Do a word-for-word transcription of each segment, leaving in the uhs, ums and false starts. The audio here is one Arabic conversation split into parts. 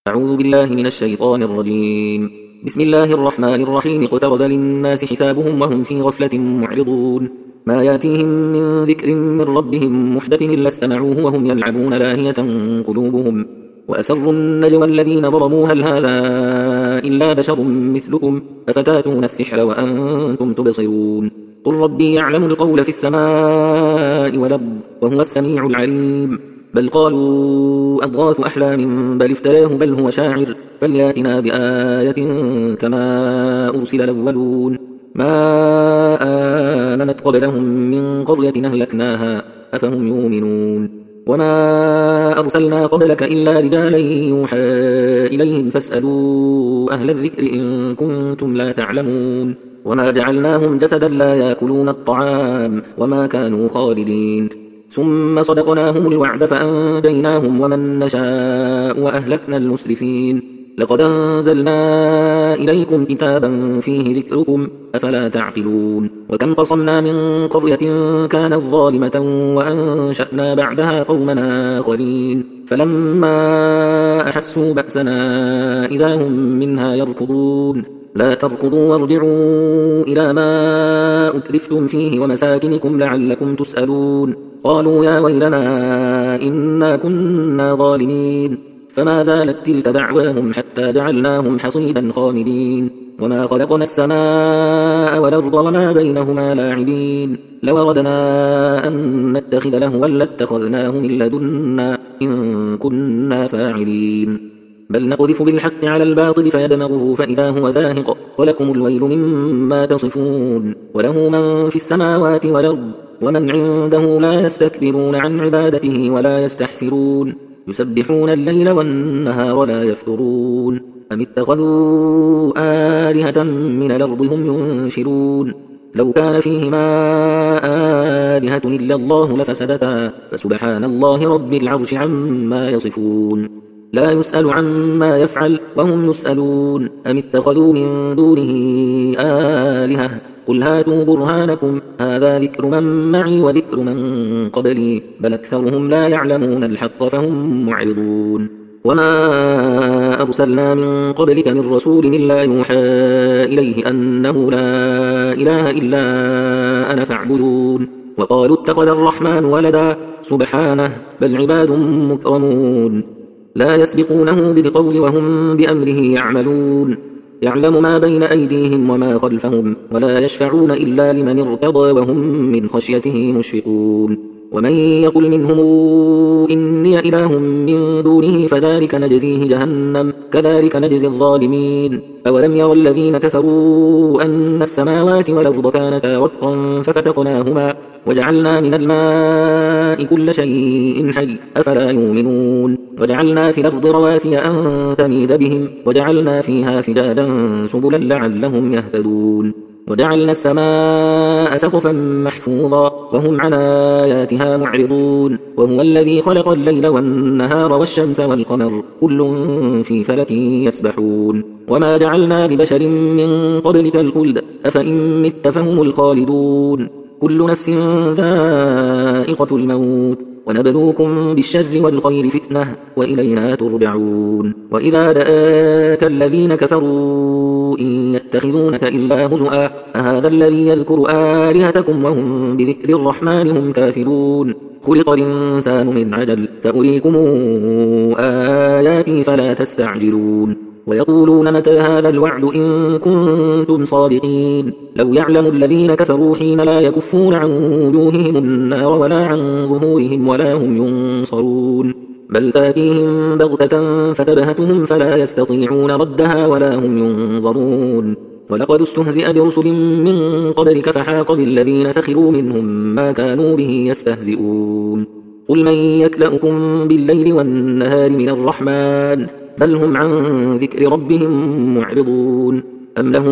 أعوذ بالله من الشيطان الرجيم. بسم الله الرحمن الرحيم. اقترب للناس حسابهم وهم في غفلة معرضون. ما ياتيهم من ذكر من ربهم محدث إلا استمعوه وهم يلعبون لاهية قلوبهم وأسروا النجوى الذين ظلموا هل هذا إلا بشر مثلكم أفتاتون السحر وأنتم تبصرون. قل ربي يعلم القول في السماء والأرض وهو السميع العليم. بل قالوا أضغاث أحلام بل افتراه بل هو شاعر فلياتنا بآية كما أرسل الأولون. ما آمنت قبلهم من قرية أهلكناها أفهم يؤمنون. وما أرسلنا قبلك إلا رجالا يوحى إليهم فاسألوا أهل الذكر إن كنتم لا تعلمون. وما جعلناهم جسدا لا يأكلون الطعام وما كانوا خالدين. ثم صدقناهم الوعد فأنجيناهم ومن نشاء وأهلكنا المسرفين. لقد أنزلنا إليكم كتابا فيه ذكركم أفلا تعقلون. وكم قصمنا من قرية كانت ظالمة وأنشأنا بعدها قومنا آخرين فلما أحسوا بأسنا إذا هم منها يركضون. لا تركضوا وارجعوا إلى ما أترفتم فيه ومساكنكم لعلكم تسألون. قالوا يا ويلنا إنا كنا ظالمين. فما زالت تلك دعواهم حتى جعلناهم حصيدا خامدين. وما خلقنا السماء والأرض وما بينهما لاعبين. لو أردنا أن نتخذ لهوا لاتخذناه من لدنا إن كنا فاعلين. بل نقذف بالحق على الباطل فيدمغه فإذا هو زاهق ولكم الويل مما تصفون. وله من في السماوات والأرض ومن عنده لا يستكبرون عن عبادته ولا يستحسرون. يسبحون الليل والنهار لا يفترون. أم اتخذوا آلهة من الأرض هم ينشرون. لو كان فيهما آلهة إلا الله لفسدتا فسبحان الله رب العرش عما يصفون. لا يسأل عما يفعل وهم يسألون. أم اتخذوا من دونه آلهة قل هاتوا برهانكم هذا ذكر من معي وذكر من قبلي بل أكثرهم لا يعلمون الحق فهم معرضون. وما أرسلنا من قبلك من رسول إلا يوحى إليه أنه لا إله إلا أنا فاعبدون. وقالوا اتخذ الرحمن ولدا سبحانه بل عباد مكرمون لا يسبقونه بالقول وهم بأمره يعملون. يعلم ما بين أيديهم وما خلفهم ولا يشفعون إلا لمن ارتضى وهم من خشيته مشفقون. ومن يقل منهم إني إله من دونه فذلك نجزيه جهنم كذلك نجزي الظالمين. أولم يرى الذين كفروا أن السماوات والأرض كانتا رتقا ففتقناهما وجعلنا من الماء كل شيء حي أفلا يؤمنون. وجعلنا في الأرض رواسي أن تميد بهم وجعلنا فيها فجاجا سبلا لعلهم يهتدون. وجعلنا السماء سقفا محفوظا وهم عن آياتها معرضون. وهو الذي خلق الليل والنهار والشمس والقمر كل في فلك يسبحون. وما جعلنا لبشر من قبلك الخلد أفإن مت فهم الخالدون. كل نفس ذائقة الموت ونبلوكم بالشر والخير فتنة وإلينا ترجعون. وإذا دآك الذين كفروا إن يتخذونك إلا هزؤا أهذا الذي يذكر آلهتكم وهم بذكر الرحمن هم كافرون. خلق الإنسان من عجل سأريكم آياتي فلا تستعجلون. ويقولون متى هذا الوعد إن كنتم صادقين. لو يعلم الذين كفروا حين لا يكفون عن وجوههم النار ولا عن ظهورهم ولا هم ينصرون. بل تاتيهم بغتة فتبهتهم فلا يستطيعون ردها ولا هم ينظرون. ولقد استهزئ برسل من قبلك فحاق بالذين سخروا منهم ما كانوا به يستهزئون. قل من يكلأكم بالليل والنهار من الرحمن بل هم عن ذكر ربهم معرضون. أم لهم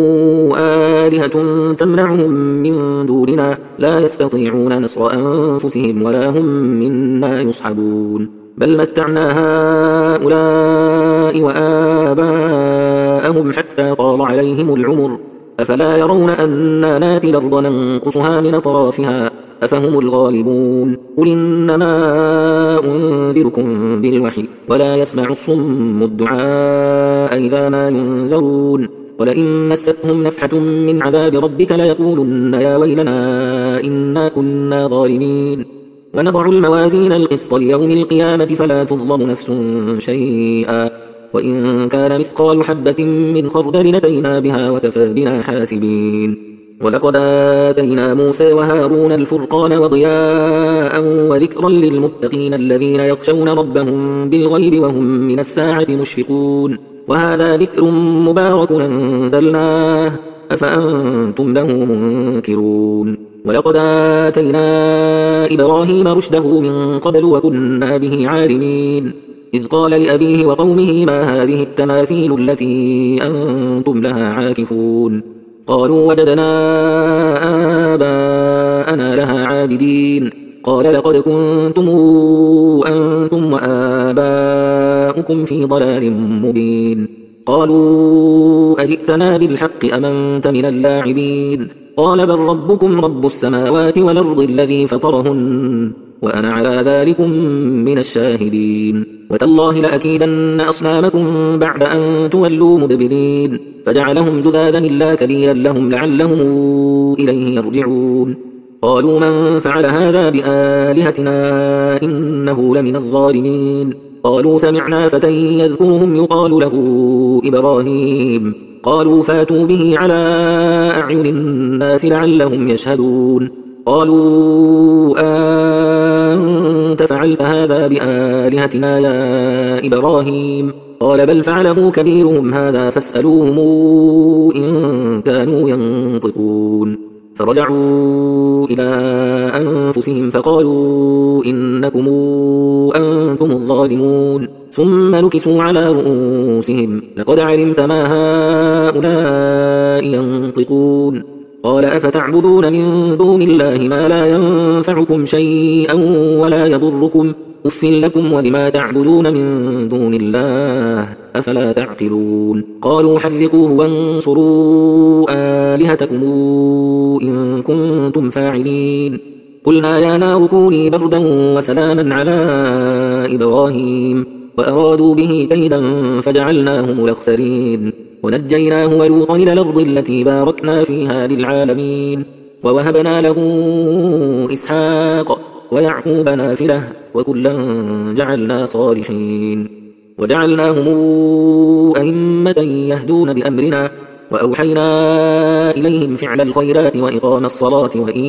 آلهة تمنعهم من دوننا لا يستطيعون نصر أنفسهم ولا هم منا يصحبون. بل متعنا هؤلاء وآباءهم حتى طال عليهم العمر أفلا يرون أنا ناتي الأرض ننقصها من أطرافها أفهم الغالبون قل إنما أنذركم بالوحي ولا يسمع الصم الدعاء إذا ما ينذرون ولئن مستهم نفحة من عذاب ربك ليقولن يا ويلنا إنا كنا ظالمين ونضع الموازين القسط ليوم القيامة فلا تظلم نفس شيئا وإن كان مثقال حبة من خردل أتينا بها وكفى بنا حاسبين ولقد آتينا موسى وهارون الفرقان وضياء وذكرا للمتقين الذين يخشون ربهم بالغيب وهم من الساعة مشفقون وهذا ذكر مبارك أنزلناه أفأنتم له منكرون ولقد آتينا إبراهيم رشده من قبل وكنا به عالمين إذ قال لأبيه وقومه ما هذه التماثيل التي أنتم لها عاكفون قالوا وجدنا آباءنا لها عابدين قال لقد كنتم أنتم وآباؤكم في ضلال مبين قالوا أجئتنا بالحق أم أنت من اللاعبين قال بل ربكم رب السماوات والأرض الذي فطرهن وأنا على ذلكم من الشاهدين وتالله لأكيدن أصنامكم بعد أن تولوا مدبرين فجعلهم جذاذا إلا كبيرا لهم لعلهم إليه يرجعون قالوا من فعل هذا بآلهتنا إنه لمن الظالمين قالوا سمعنا فتى يذكرهم يقال له إبراهيم قالوا فاتوا به على أعين الناس لعلهم يشهدون قالوا أنت فعلت هذا بآلهتنا يا إبراهيم قال بل فعله كبيرهم هذا فاسألوهم إن كانوا ينطقون فرجعوا إلى أنفسهم فقالوا إنكم أنتم الظالمون ثم نكسوا على رؤوسهم لقد علمت ما هؤلاء ينطقون قال أفتعبدون من دون الله ما لا ينفعكم شيئا ولا يضركم أف لكم ولما تعبدون من دون الله أفلا تعقلون قالوا حرقوه وانصروا آلهتكم إن كنتم فاعلين قلنا يا نار كوني بردا وسلاما على إبراهيم وأرادوا به كيدا فجعلناهم الأخسرين ونجيناه ولوطا إلى الأرض التي باركنا فيها للعالمين ووهبنا له إسحاق ويعقوب نافلة وكلا جعلنا صالحين وجعلناهم أئمة يهدون بأمرنا وأوحينا إليهم فعل الخيرات وإقام الصلاة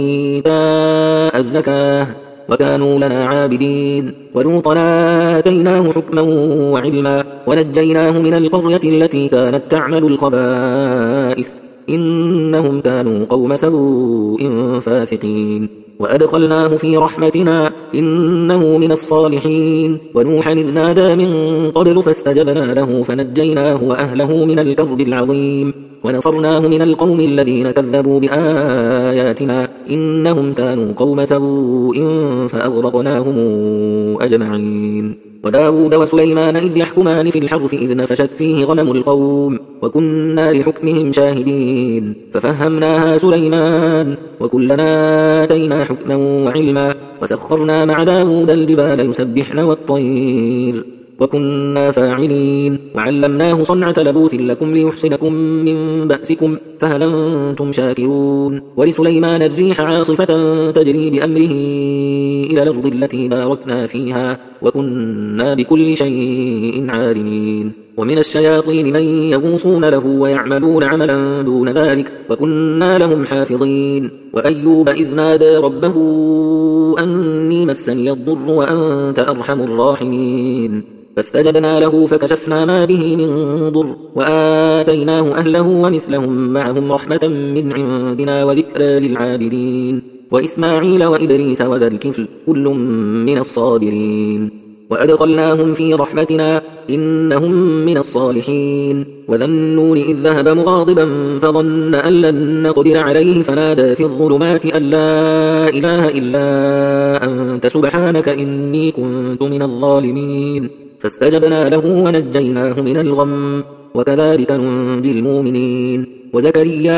وإيتاء الزكاة وكانوا لنا عابدين ولوطا آتيناه حكما وعلما ونجيناه من القرية التي كانت تعمل الخبائث إنهم كانوا قوم سوء فاسقين وأدخلناه في رحمتنا إنه من الصالحين ونوحا إذ نادى من قبل فاستجبنا له فنجيناه وأهله من الكرب العظيم ونصرناه من القوم الذين كذبوا بآياتنا إنهم كانوا قوم سوء فأغرقناهم أجمعين وداود وسليمان إذ يحكمان في الحرث إذ نفشت فيه غنم القوم وكنا لحكمهم شاهدين ففهمناها سليمان وكلنا آتينا حكما وعلما وسخرنا مع داود الجبال يسبحن والطير وكنا فاعلين وعلمناه صنعة لبوس لكم ليحصنكم من بأسكم فهل أنتم شاكرون ولسليمان الريح عاصفة تجري بأمره إلى الأرض التي باركنا فيها وكنا بكل شيء عالمين ومن الشياطين من يغوصون له ويعملون عملا دون ذلك وكنا لهم حافظين وأيوب إذ نادى ربه أني مسني الضر وأنت أرحم الراحمين فاستجبنا له فكشفنا ما به من ضر وآتيناه أهله ومثلهم معهم رحمة من عندنا وذكرى للعابدين وإسماعيل وإدريس وذا الكفل كل من الصابرين وأدخلناهم في رحمتنا إنهم من الصالحين وذا النون إذ ذهب مغاضبا فظن أن لن نقدر عليه فنادى في الظلمات أن لا إله إلا أنت سبحانك إني كنت من الظالمين فاستجبنا له ونجيناه من الغم وكذلك ننجي المؤمنين. وزكريا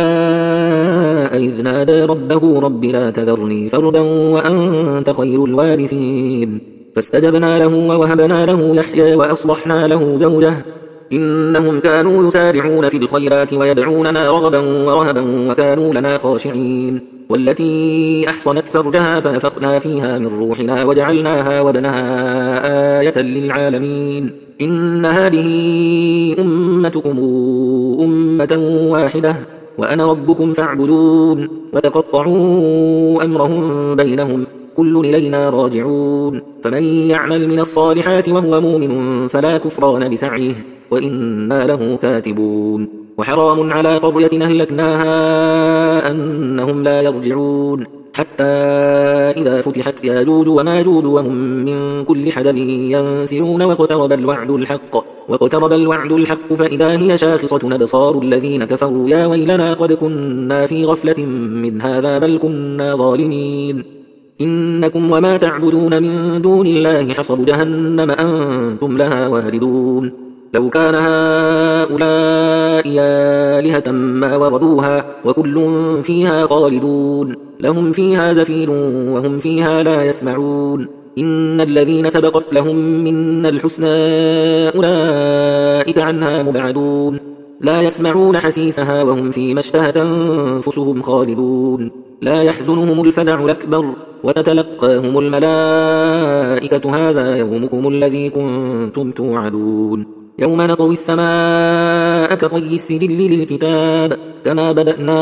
إذ نادى ربه رب لا تذرني فردا وأنت خير الوارثين فاستجبنا له ووهبنا له يحيى وأصلحنا له زوجه إنهم كانوا يسارعون في الخيرات ويدعوننا رغبا ورهبا وكانوا لنا خاشعين. والتي أحصنت فرجها فنفخنا فيها من روحنا وجعلناها وابنها آية للعالمين. إن هذه أمتكم أمة واحدة وأنا ربكم فاعبدون. وتقطعوا أمرهم بينهم كل إلينا راجعون. فمن يعمل من الصالحات وهو مؤمن فلا كفران بسعيه وإنا له كاتبون. وحرام على قرية أهلكناها أنهم لا يرجعون حتى إذا فتحت ياجوج وماجوج وهم من كل حدب ينسلون واقترب الوعد الحق واقترب الوعد الحق فإذا هي شاخصة أبصار الذين كفروا يا ويلنا قد كنا في غفلة من هذا بل كنا ظالمين. إنكم وما تعبدون من دون الله حصب جهنم أنتم لها واردون. لو كان هؤلاء آلهة ما وردوها وكل فيها خالدون لهم فيها زفير وهم فيها لا يسمعون. إن الذين سبقت لهم منا الحسنى أولئك عنها مبعدون لا يسمعون حسيسها وهم فيما اشتهت أنفسهم خالدون. لا يحزنهم الفزع الأكبر وتتلقاهم الملائكة هذا يومكم الذي كنتم توعدون. يوم نطوي السماء كطي السجل للكتاب كما بدأنا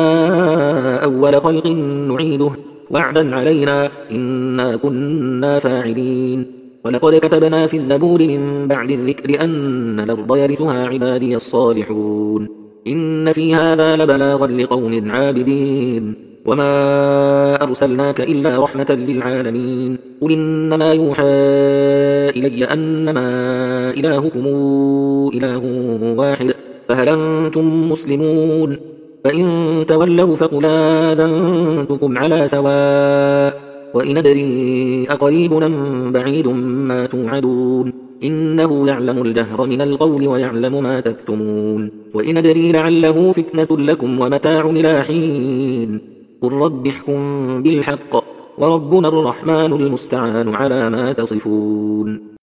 أول خلق نعيده وعدا علينا إنا كنا فاعلين. ولقد كتبنا في الزبور من بعد الذكر أن الأرض يرثها عبادي الصالحون إن في هذا لبلاغا لقوم عابدين. وما أرسلناك إلا رحمة للعالمين. قل إنما يوحى إلي أنما إلهكم إله واحد فهل أنتم مسلمون؟ فإن تولوا فقل آذنتكم على سواء وإن أدري أقريب أم بعيد ما توعدون إنه يعلم الجهر من القول ويعلم ما تكتمون. وإن أدري لعله فتنة لكم ومتاع إلى حين. قل رب احكم بالحق وربنا الرحمن المستعان على ما تصفون.